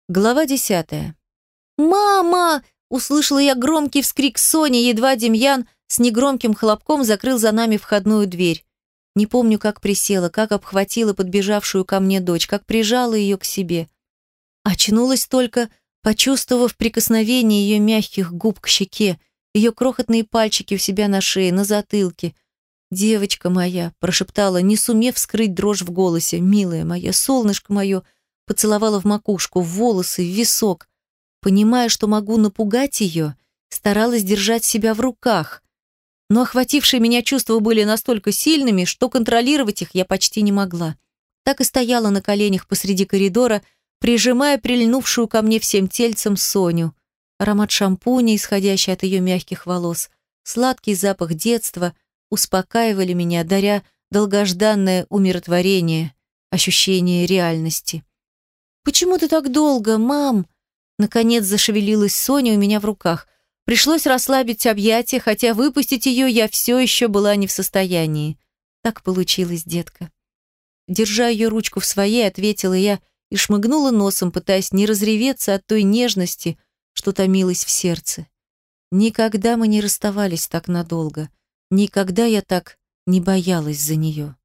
Глава 10. «Мама!» – услышала я громкий вскрик Сони, едва Демьян с негромким хлопком закрыл за нами входную дверь. Не помню, как присела, как обхватила подбежавшую ко мне дочь, как прижала ее к себе. Очнулась только, почувствовав прикосновение ее мягких губ к щеке, ее крохотные пальчики у себя на шее, на затылке. «Девочка моя!» – прошептала, не сумев скрыть дрожь в голосе. «Милая моя, солнышко мое!» Поцеловала в макушку, в волосы, в висок. Понимая, что могу напугать ее, старалась держать себя в руках. Но охватившие меня чувства были настолько сильными, что контролировать их я почти не могла. Так и стояла на коленях посреди коридора, прижимая прильнувшую ко мне всем тельцем Соню. Аромат шампуня, исходящий от ее мягких волос, сладкий запах детства успокаивали меня, даря долгожданное умиротворение, ощущение реальности. «Почему ты так долго, мам?» Наконец зашевелилась Соня у меня в руках. Пришлось расслабить объятия, хотя выпустить ее я все еще была не в состоянии. Так получилось, детка. Держа ее ручку в своей, ответила я и шмыгнула носом, пытаясь не разреветься от той нежности, что томилась в сердце. Никогда мы не расставались так надолго. Никогда я так не боялась за нее.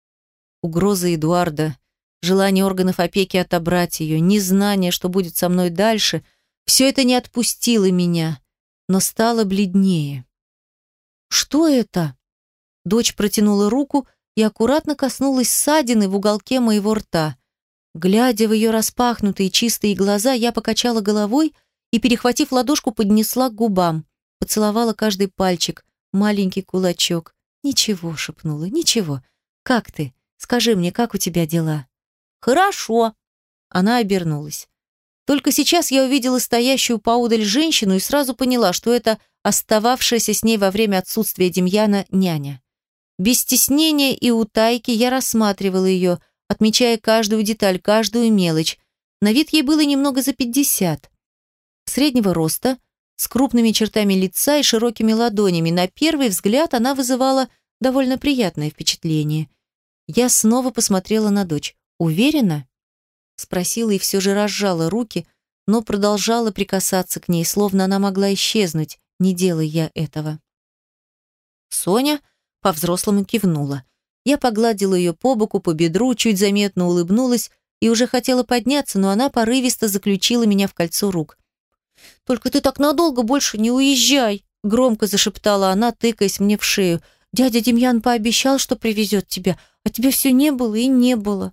Угроза Эдуарда, желание органов опеки отобрать ее, незнание, что будет со мной дальше, все это не отпустило меня, но стало бледнее. «Что это?» Дочь протянула руку и аккуратно коснулась ссадины в уголке моего рта. Глядя в ее распахнутые чистые глаза, я покачала головой и, перехватив ладошку, поднесла к губам. Поцеловала каждый пальчик, маленький кулачок. «Ничего», — шепнула, — «ничего. Как ты? Скажи мне, как у тебя дела?» «Хорошо». Она обернулась. Только сейчас я увидела стоящую поодаль женщину и сразу поняла, что это остававшаяся с ней во время отсутствия Демьяна няня. Без стеснения и утайки я рассматривала ее, отмечая каждую деталь, каждую мелочь. На вид ей было немного за 50. Среднего роста, с крупными чертами лица и широкими ладонями. На первый взгляд она вызывала довольно приятное впечатление. Я снова посмотрела на дочь. «Уверена?» Спросила и все же разжала руки, но продолжала прикасаться к ней, словно она могла исчезнуть, не делая я этого. Соня по-взрослому кивнула. Я погладила ее по боку, по бедру, чуть заметно улыбнулась и уже хотела подняться, но она порывисто заключила меня в кольцо рук. «Только ты так надолго больше не уезжай!» громко зашептала она, тыкаясь мне в шею. «Дядя Демьян пообещал, что привезет тебя, а тебя все не было и не было».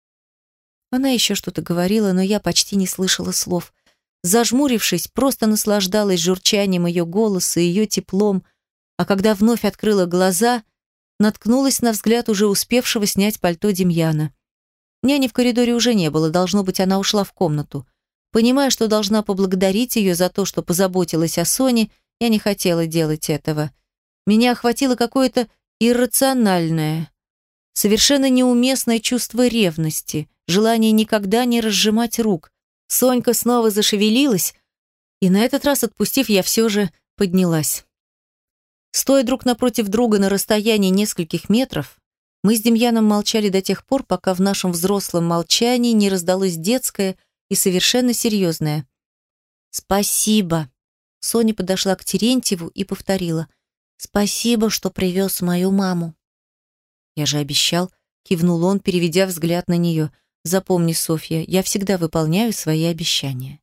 Она еще что-то говорила, но я почти не слышала слов. Зажмурившись, просто наслаждалась журчанием ее голоса и ее теплом, а когда вновь открыла глаза, наткнулась на взгляд уже успевшего снять пальто Демьяна. Няни в коридоре уже не было, должно быть, она ушла в комнату. Понимая, что должна поблагодарить ее за то, что позаботилась о Соне, я не хотела делать этого. Меня охватило какое-то иррациональное, совершенно неуместное чувство ревности, желание никогда не разжимать рук. Сонька снова зашевелилась, и на этот раз, отпустив, я все же поднялась. Стоя друг напротив друга на расстоянии нескольких метров, мы с Демьяном молчали до тех пор, пока в нашем взрослом молчании не раздалось детское и совершенно серьезное. «Спасибо». Соня подошла к Терентьеву и повторила. «Спасибо, что привез мою маму». «Я же обещал», — кивнул он, переведя взгляд на нее. «Запомни, Софья, я всегда выполняю свои обещания».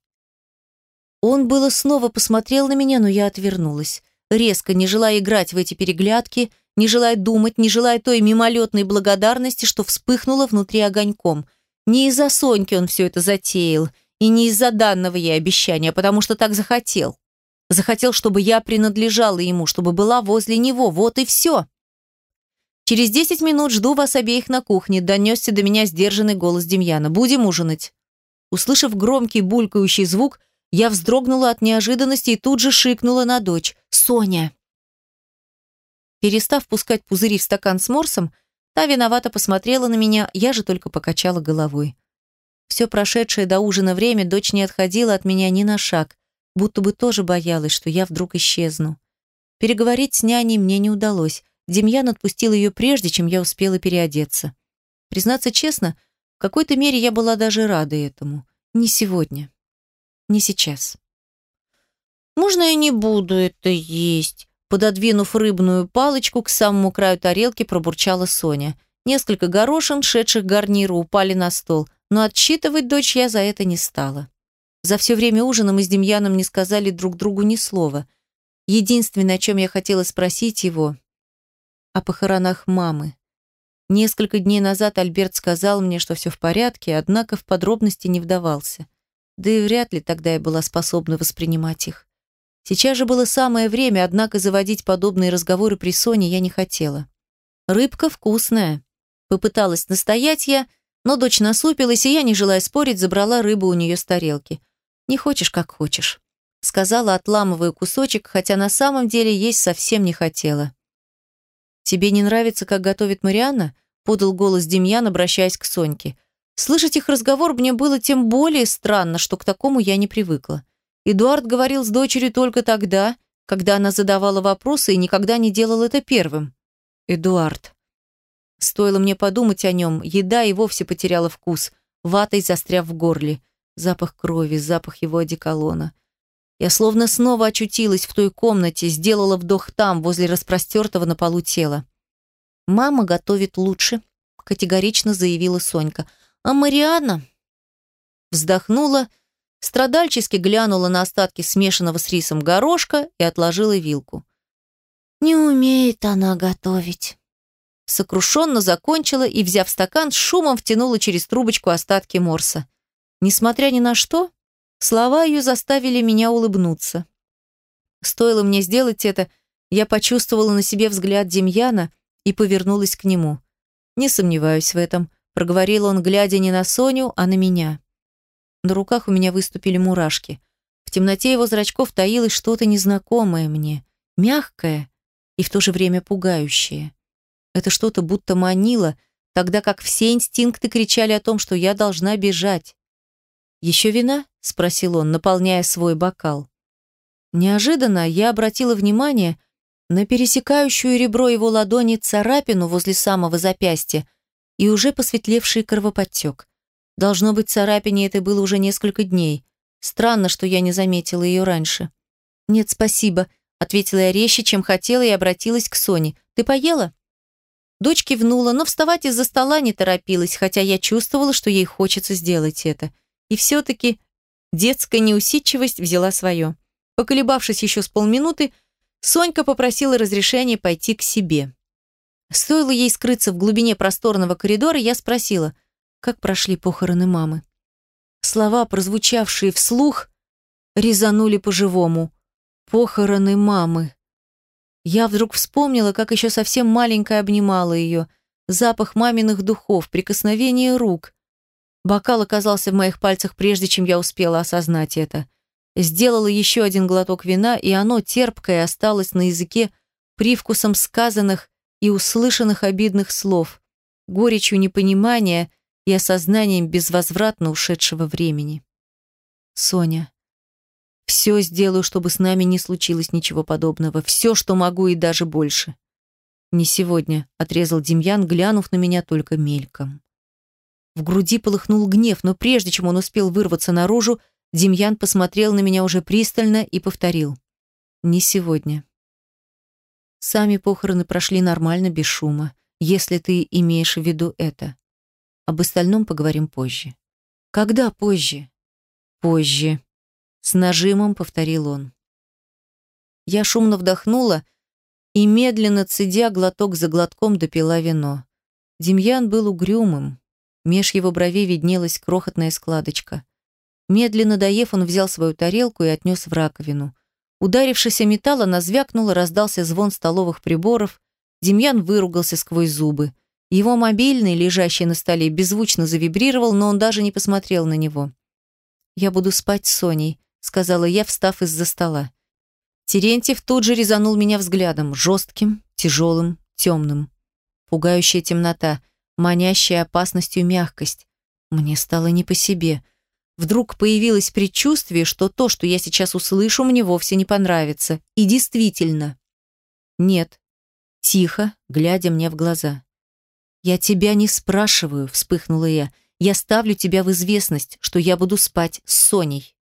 Он было снова посмотрел на меня, но я отвернулась. Резко, не желая играть в эти переглядки, не желая думать, не желая той мимолетной благодарности, что вспыхнула внутри огоньком. Не из-за Соньки он все это затеял, и не из-за данного ей обещания, а потому что так захотел. Захотел, чтобы я принадлежала ему, чтобы была возле него, вот и все. «Через 10 минут жду вас обеих на кухне», донесся до меня сдержанный голос Демьяна. «Будем ужинать». Услышав громкий булькающий звук, я вздрогнула от неожиданности и тут же шикнула на дочь. «Соня!» Перестав пускать пузыри в стакан с морсом, та виновато посмотрела на меня, я же только покачала головой. Все прошедшее до ужина время дочь не отходила от меня ни на шаг, будто бы тоже боялась, что я вдруг исчезну. Переговорить с няней мне не удалось. Демьян отпустил ее прежде, чем я успела переодеться. Признаться честно, в какой-то мере я была даже рада этому. Не сегодня. Не сейчас. «Можно я не буду это есть?» Пододвинув рыбную палочку к самому краю тарелки, пробурчала Соня. Несколько горошин, шедших гарниру, упали на стол, но отчитывать дочь я за это не стала. За все время ужина мы с Демьяном не сказали друг другу ни слова. Единственное, о чем я хотела спросить его, о похоронах мамы. Несколько дней назад Альберт сказал мне, что все в порядке, однако в подробности не вдавался. Да и вряд ли тогда я была способна воспринимать их. Сейчас же было самое время, однако заводить подобные разговоры при Соне я не хотела. «Рыбка вкусная», — попыталась настоять я, но дочь насупилась, и я, не желая спорить, забрала рыбу у нее с тарелки. «Не хочешь, как хочешь», — сказала, отламывая кусочек, хотя на самом деле есть совсем не хотела. «Тебе не нравится, как готовит Марианна?» — подал голос Демьян, обращаясь к Соньке. Слышать их разговор мне было тем более странно, что к такому я не привыкла. Эдуард говорил с дочерью только тогда, когда она задавала вопросы, и никогда не делал это первым. Эдуард. Стоило мне подумать о нем, еда и вовсе потеряла вкус, ватой застряв в горле. Запах крови, запах его одеколона. Я словно снова очутилась в той комнате, сделала вдох там, возле распростертого на полу тела. «Мама готовит лучше», — категорично заявила Сонька. «А Марианна?» Вздохнула, страдальчески глянула на остатки смешанного с рисом горошка и отложила вилку. «Не умеет она готовить». Сокрушенно закончила и, взяв стакан, с шумом втянула через трубочку остатки морса. Несмотря ни на что, слова ее заставили меня улыбнуться. Стоило мне сделать это, я почувствовала на себе взгляд Демьяна и повернулась к нему. «Не сомневаюсь в этом», — проговорил он, глядя не на Соню, а на меня. На руках у меня выступили мурашки. В темноте его зрачков таилось что-то незнакомое мне, мягкое и в то же время пугающее. Это что-то будто манило, тогда как все инстинкты кричали о том, что я должна бежать. «Еще вина?» — спросил он, наполняя свой бокал. Неожиданно я обратила внимание на пересекающую ребро его ладони царапину возле самого запястья и уже посветлевший кровоподтек. Должно быть, царапине это было уже несколько дней. Странно, что я не заметила ее раньше. «Нет, спасибо», — ответила я резче, чем хотела, и обратилась к Соне. «Ты поела?» Дочь кивнула, но вставать из-за стола не торопилась, хотя я чувствовала, что ей хочется сделать это. И все-таки детская неусидчивость взяла свое. Поколебавшись еще с полминуты, Сонька попросила разрешения пойти к себе. Стоило ей скрыться в глубине просторного коридора, я спросила, как прошли похороны мамы. Слова, прозвучавшие вслух, резанули по-живому. Похороны мамы. Я вдруг вспомнила, как еще совсем маленькая обнимала ее, запах маминых духов, прикосновение рук. Бокал оказался в моих пальцах, прежде чем я успела осознать это. Сделала еще один глоток вина, и оно, терпкое, осталось на языке привкусом сказанных и услышанных обидных слов, горечью непонимания и осознанием безвозвратно ушедшего времени. «Соня, все сделаю, чтобы с нами не случилось ничего подобного. Все, что могу, и даже больше». «Не сегодня», — отрезал Демьян, глянув на меня только мельком. В груди полыхнул гнев, но прежде чем он успел вырваться наружу, Демьян посмотрел на меня уже пристально и повторил. «Не сегодня». Сами похороны прошли нормально, без шума, если ты имеешь в виду это. Об остальном поговорим позже. Когда позже? Позже. С нажимом повторил он. Я шумно вдохнула и, медленно цедя глоток за глотком, допила вино. Демьян был угрюмым. Меж его бровей виднелась крохотная складочка. Медленно доев, он взял свою тарелку и отнес в раковину. Ударившись о металл, она звякнула, раздался звон столовых приборов. Демьян выругался сквозь зубы. Его мобильный, лежащий на столе, беззвучно завибрировал, но он даже не посмотрел на него. «Я буду спать с Соней», — сказала я, встав из-за стола. Терентьев тут же резанул меня взглядом, жестким, тяжелым, темным. Пугающая темнота, манящая опасностью мягкость. Мне стало не по себе. Вдруг появилось предчувствие, что то, что я сейчас услышу, мне вовсе не понравится. И действительно. «Нет», — тихо, глядя мне в глаза. «Я тебя не спрашиваю», — вспыхнула я. «Я ставлю тебя в известность, что я буду спать с Соней».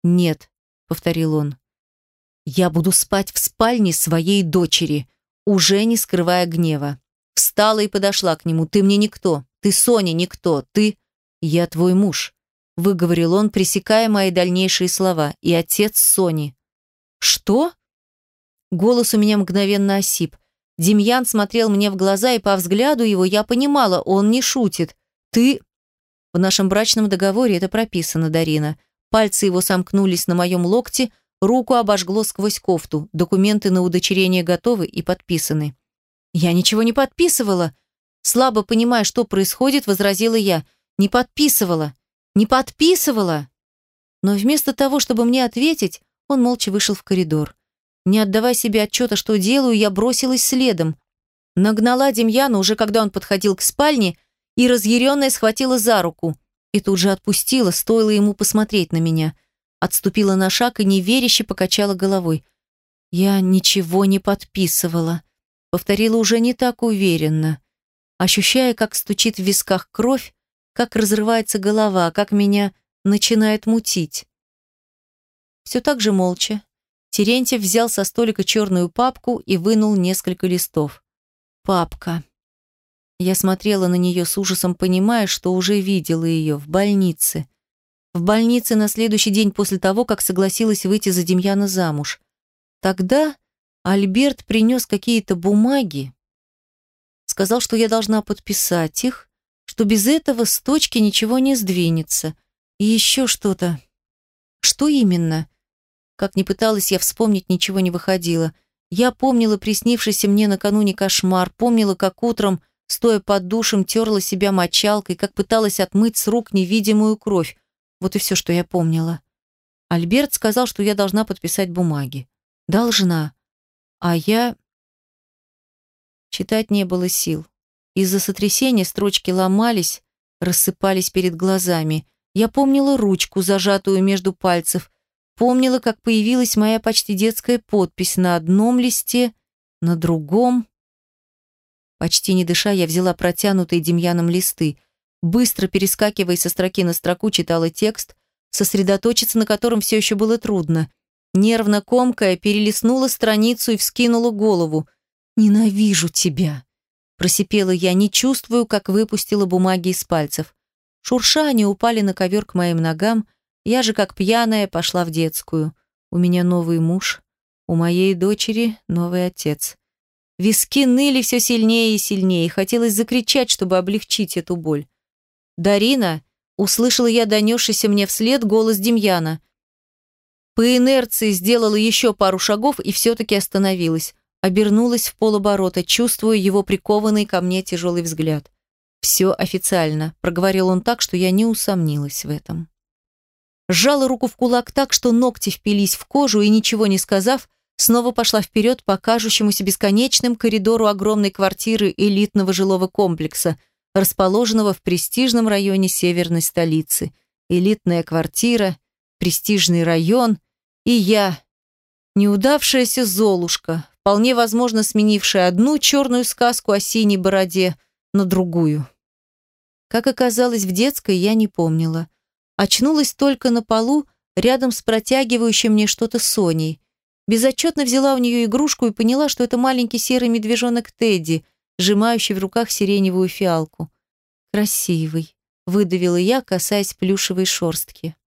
«Нет», — повторил он. «Я буду спать в спальне своей дочери», уже не скрывая гнева. Встала и подошла к нему. «Ты мне никто. Ты Соня никто. Ты...» «Я твой муж», — выговорил он, пресекая мои дальнейшие слова. «И отец Сони». «Что?» Голос у меня мгновенно осип. Демьян смотрел мне в глаза, и по взгляду его я понимала, он не шутит. «Ты...» В нашем брачном договоре это прописано, Дарина. Пальцы его сомкнулись на моем локте, руку обожгло сквозь кофту. Документы на удочерение готовы и подписаны. «Я ничего не подписывала!» Слабо понимая, что происходит, возразила я. «Не подписывала! Не подписывала!» Но вместо того, чтобы мне ответить, он молча вышел в коридор. Не отдавая себе отчета, что делаю, я бросилась следом. Нагнала Демьяна уже когда он подходил к спальне и разъяренная схватила за руку. И тут же отпустила, стоило ему посмотреть на меня. Отступила на шаг и неверяще покачала головой. «Я ничего не подписывала», — повторила уже не так уверенно, ощущая, как стучит в висках кровь, как разрывается голова, как меня начинает мутить. Все так же молча. Терентьев взял со столика черную папку и вынул несколько листов. Папка. Я смотрела на нее с ужасом, понимая, что уже видела ее в больнице. В больнице на следующий день после того, как согласилась выйти за Демьяна замуж. Тогда Альберт принес какие-то бумаги, сказал, что я должна подписать их, что без этого с точки ничего не сдвинется. И еще что-то. Что именно? Как ни пыталась я вспомнить, ничего не выходило. Я помнила приснившийся мне накануне кошмар, помнила, как утром, стоя под душем, терла себя мочалкой, как пыталась отмыть с рук невидимую кровь. Вот и все, что я помнила. Альберт сказал, что я должна подписать бумаги. Должна. А я... Читать не было сил. Из-за сотрясения строчки ломались, рассыпались перед глазами. Я помнила ручку, зажатую между пальцев, помнила, как появилась моя почти детская подпись на одном листе, на другом. Почти не дыша, я взяла протянутые Демьяном листы. Быстро перескакивая со строки на строку, читала текст, сосредоточиться на котором все еще было трудно. Нервно комкая, перелистнула страницу и вскинула голову. «Ненавижу тебя!» Просипела я, не чувствую, как выпустила бумаги из пальцев. Шурша они упали на ковер к моим ногам, я же, как пьяная, пошла в детскую. У меня новый муж, у моей дочери новый отец. Виски ныли все сильнее и сильнее, хотелось закричать, чтобы облегчить эту боль. «Дарина!» — услышала я донесшийся мне вслед голос Демьяна. По инерции сделала еще пару шагов и все-таки остановилась. Обернулась в полоборота, чувствуя его прикованный ко мне тяжелый взгляд. «Все официально», — проговорил он так, что я не усомнилась в этом. Сжала руку в кулак так, что ногти впились в кожу и, ничего не сказав, снова пошла вперед по кажущемуся бесконечным коридору огромной квартиры элитного жилого комплекса, расположенного в престижном районе северной столицы. Элитная квартира, престижный район и я, неудавшаяся Золушка, вполне возможно сменившая одну черную сказку о синей бороде на другую. Как оказалось, в детской я не помнила. Очнулась только на полу, рядом с протягивающей мне что-то Соней. Безотчетно взяла у нее игрушку и поняла, что это маленький серый медвежонок Тедди, сжимающий в руках сиреневую фиалку. «Красивый», — выдавила я, касаясь плюшевой шерстки.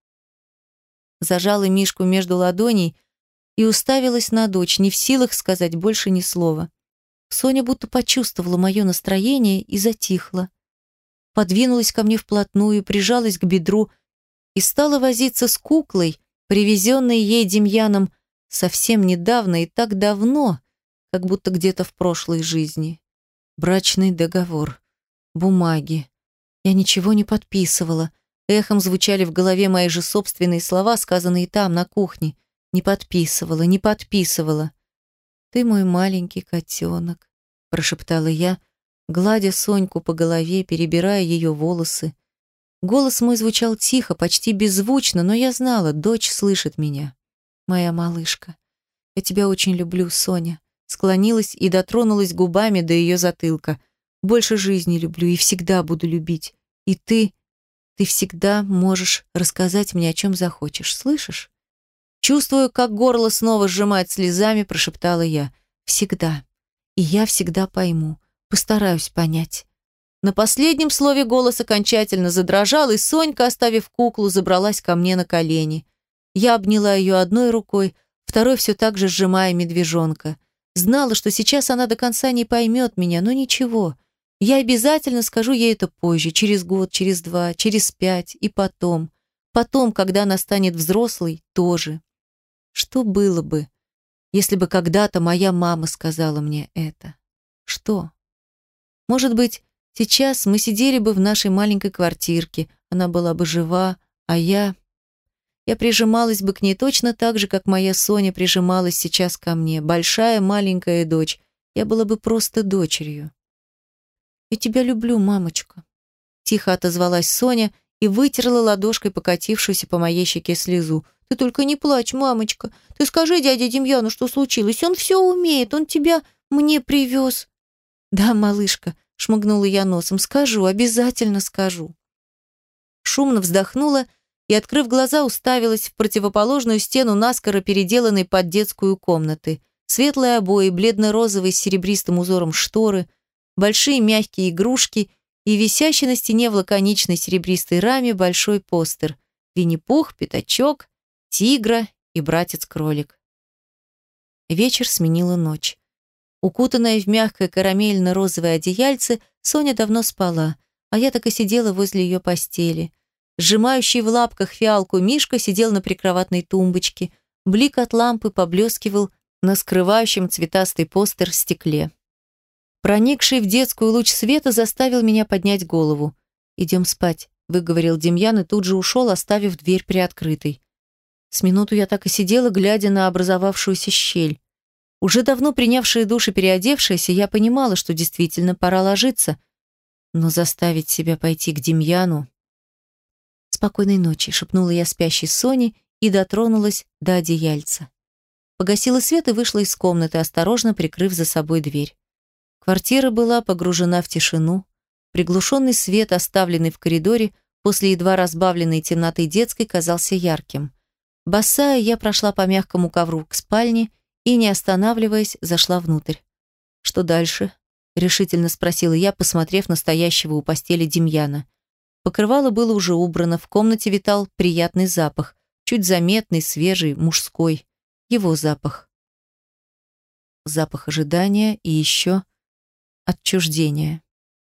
Зажала Мишку между ладоней и уставилась на дочь, не в силах сказать больше ни слова. Соня будто почувствовала мое настроение и затихла. Подвинулась ко мне вплотную, прижалась к бедру и стала возиться с куклой, привезенной ей Демьяном совсем недавно и так давно, как будто где-то в прошлой жизни. Брачный договор, бумаги. Я ничего не подписывала. Эхом звучали в голове мои же собственные слова, сказанные там, на кухне. Не подписывала, не подписывала. «Ты мой маленький котенок», — прошептала я, гладя Соньку по голове, перебирая ее волосы. Голос мой звучал тихо, почти беззвучно, но я знала, дочь слышит меня. «Моя малышка, я тебя очень люблю, Соня», склонилась и дотронулась губами до ее затылка. «Больше жизни люблю и всегда буду любить. И ты всегда можешь рассказать мне, о чем захочешь, слышишь? Чувствуя, как горло снова сжимает слезами, прошептала я. Всегда. И я всегда пойму. Постараюсь понять. На последнем слове голос окончательно задрожал, и Сонька, оставив куклу, забралась ко мне на колени. Я обняла ее одной рукой, второй все так же сжимая медвежонка. Знала, что сейчас она до конца не поймет меня, но ничего. Я обязательно скажу ей это позже, через год, через 2, через 5 и потом. Потом, когда она станет взрослой, тоже. Что было бы, если бы когда-то моя мама сказала мне это? Что? Может быть, сейчас мы сидели бы в нашей маленькой квартирке, она была бы жива, а я прижималась бы к ней точно так же, как моя Соня прижималась сейчас ко мне, большая маленькая дочь. Я была бы просто дочерью. «Я тебя люблю, мамочка», — тихо отозвалась Соня и вытерла ладошкой покатившуюся по моей щеке слезу. «Ты только не плачь, мамочка. Ты скажи дяде Демьяну, что случилось. Он все умеет, он тебя мне привез». «Да, малышка», — шмыгнула я носом, — «скажу, обязательно скажу». Шумно вздохнула и, открыв глаза, уставилась в противоположную стену наскоро переделанной под детскую комнаты. Светлые обои, бледно-розовые с серебристым узором шторы, большие мягкие игрушки и висящий на стене в лаконичной серебристой раме большой постер. Винни-Пух, Пятачок, Тигра и братец-кролик. Вечер сменила ночь. Укутанная в мягкое карамельно-розовое одеяльце, Соня давно спала, а я так и сидела возле ее постели. Сжимающий в лапках фиалку Мишка сидел на прикроватной тумбочке. Блик от лампы поблескивал на скрывающем цветастый постер стекле. Проникший в детскую луч света заставил меня поднять голову. «Идем спать», — выговорил Демьян и тут же ушел, оставив дверь приоткрытой. С минуту я так и сидела, глядя на образовавшуюся щель. Уже давно принявшая душ и переодевшаяся, я понимала, что действительно пора ложиться, но заставить себя пойти к Демьяну... «Спокойной ночи», — шепнула я спящей Соне и дотронулась до одеяльца. Погасила свет и вышла из комнаты, осторожно прикрыв за собой дверь. Квартира была погружена в тишину. Приглушенный свет, оставленный в коридоре, после едва разбавленной темноты детской, казался ярким. Босая, я прошла по мягкому ковру к спальне и, не останавливаясь, зашла внутрь. «Что дальше?» — решительно спросила я, посмотрев на стоящего у постели Демьяна. Покрывало было уже убрано, в комнате витал приятный запах, чуть заметный, свежий, мужской. Его запах. Запах ожидания и еще отчуждения.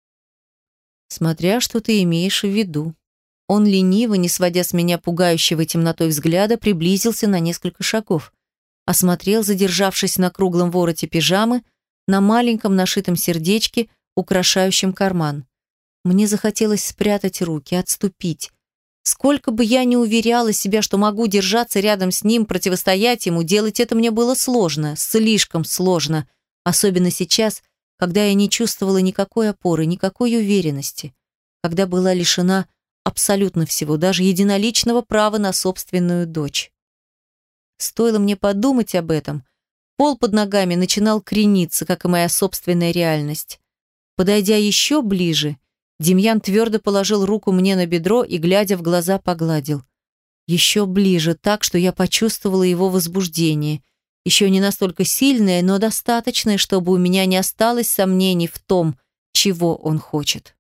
Смотря что ты имеешь в виду. Он лениво, не сводя с меня пугающего темнотой взгляда, приблизился на несколько шагов. Осмотрел, задержавшись на круглом вороте пижамы, на маленьком нашитом сердечке, украшающем карман. Мне захотелось спрятать руки, отступить. Сколько бы я ни уверяла себя, что могу держаться рядом с ним, противостоять ему, делать это мне было сложно, слишком сложно. Особенно сейчас, когда я не чувствовала никакой опоры, никакой уверенности. Когда была лишена абсолютно всего, даже единоличного права на собственную дочь. Стоило мне подумать об этом, пол под ногами начинал крениться, как и моя собственная реальность. Подойдя еще ближе, Демьян твердо положил руку мне на бедро и, глядя в глаза, погладил. Еще ближе, так, что я почувствовала его возбуждение. Еще не настолько сильное, но достаточное, чтобы у меня не осталось сомнений в том, чего он хочет.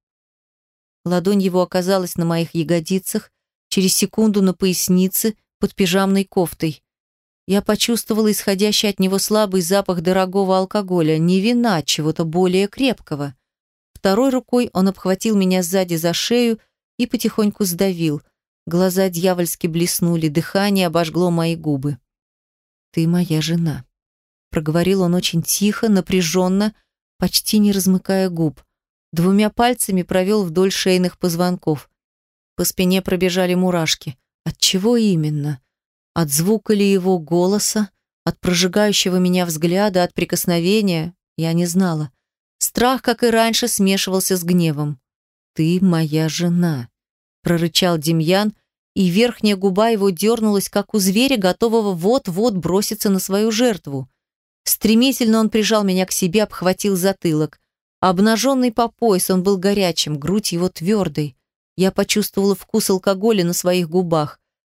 Ладонь его оказалась на моих ягодицах, через секунду на пояснице, под пижамной кофтой. Я почувствовала исходящий от него слабый запах дорогого алкоголя, не вина, чего-то более крепкого. Второй рукой он обхватил меня сзади за шею и потихоньку сдавил. Глаза дьявольски блеснули, дыхание обожгло мои губы. «Ты моя жена», — проговорил он очень тихо, напряженно, почти не размыкая губ. Двумя пальцами провел вдоль шейных позвонков. По спине пробежали мурашки. От чего именно? От звука ли его голоса? От прожигающего меня взгляда? От прикосновения? Я не знала. Страх, как и раньше, смешивался с гневом. «Ты моя жена», — прорычал Демьян, и верхняя губа его дернулась, как у зверя, готового вот-вот броситься на свою жертву. Стремительно он прижал меня к себе, обхватил затылок. Обнаженный по пояс, он был горячим, грудь его твердой. Я почувствовала вкус алкоголя на своих губах.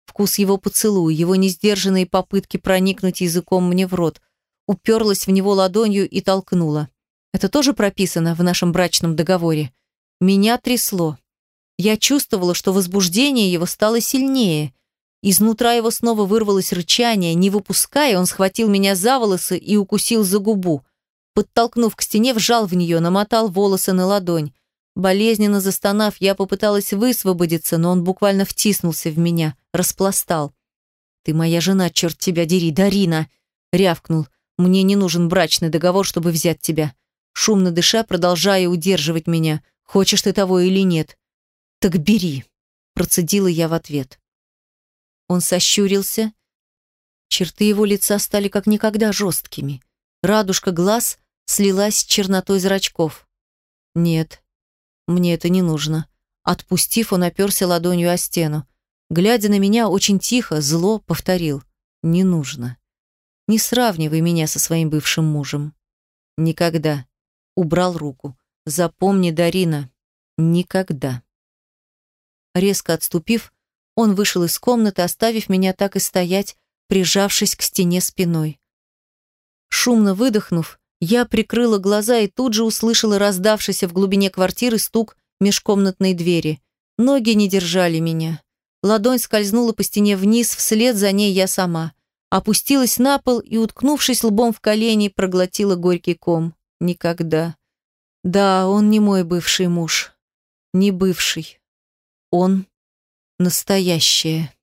Вкус его поцелуя, его несдержанные попытки проникнуть языком мне в рот. Уперлась в него ладонью и толкнула. Это тоже прописано в нашем брачном договоре. Меня трясло. Я чувствовала, что возбуждение его стало сильнее. Изнутра его снова вырвалось рычание. Не выпуская, он схватил меня за волосы и укусил за губу. Подтолкнув к стене, вжал в нее, намотал волосы на ладонь. Болезненно застонав, я попыталась высвободиться, но он буквально втиснулся в меня, распластал. «Ты моя жена, черт тебя дери, Дарина!» рявкнул. «Мне не нужен брачный договор, чтобы взять тебя». Шумно дыша, продолжая удерживать меня. «Хочешь ты того или нет?» «Так бери», процедила я в ответ. Он сощурился. Черты его лица стали как никогда жесткими. Радужка глаз слилась с чернотой зрачков. «Нет, мне это не нужно». Отпустив, он оперся ладонью о стену. Глядя на меня, очень тихо, зло повторил. «Не нужно. Не сравнивай меня со своим бывшим мужем. Никогда». Убрал руку. «Запомни, Дарина, никогда». Резко отступив, он вышел из комнаты, оставив меня так и стоять, прижавшись к стене спиной. Шумно выдохнув, я прикрыла глаза и тут же услышала раздавшийся в глубине квартиры стук межкомнатной двери. Ноги не держали меня. Ладонь скользнула по стене вниз, вслед за ней я сама. Опустилась на пол и, уткнувшись лбом в колени, проглотила горький ком. Никогда. Да, он не мой бывший муж. Не бывший. Он настоящее.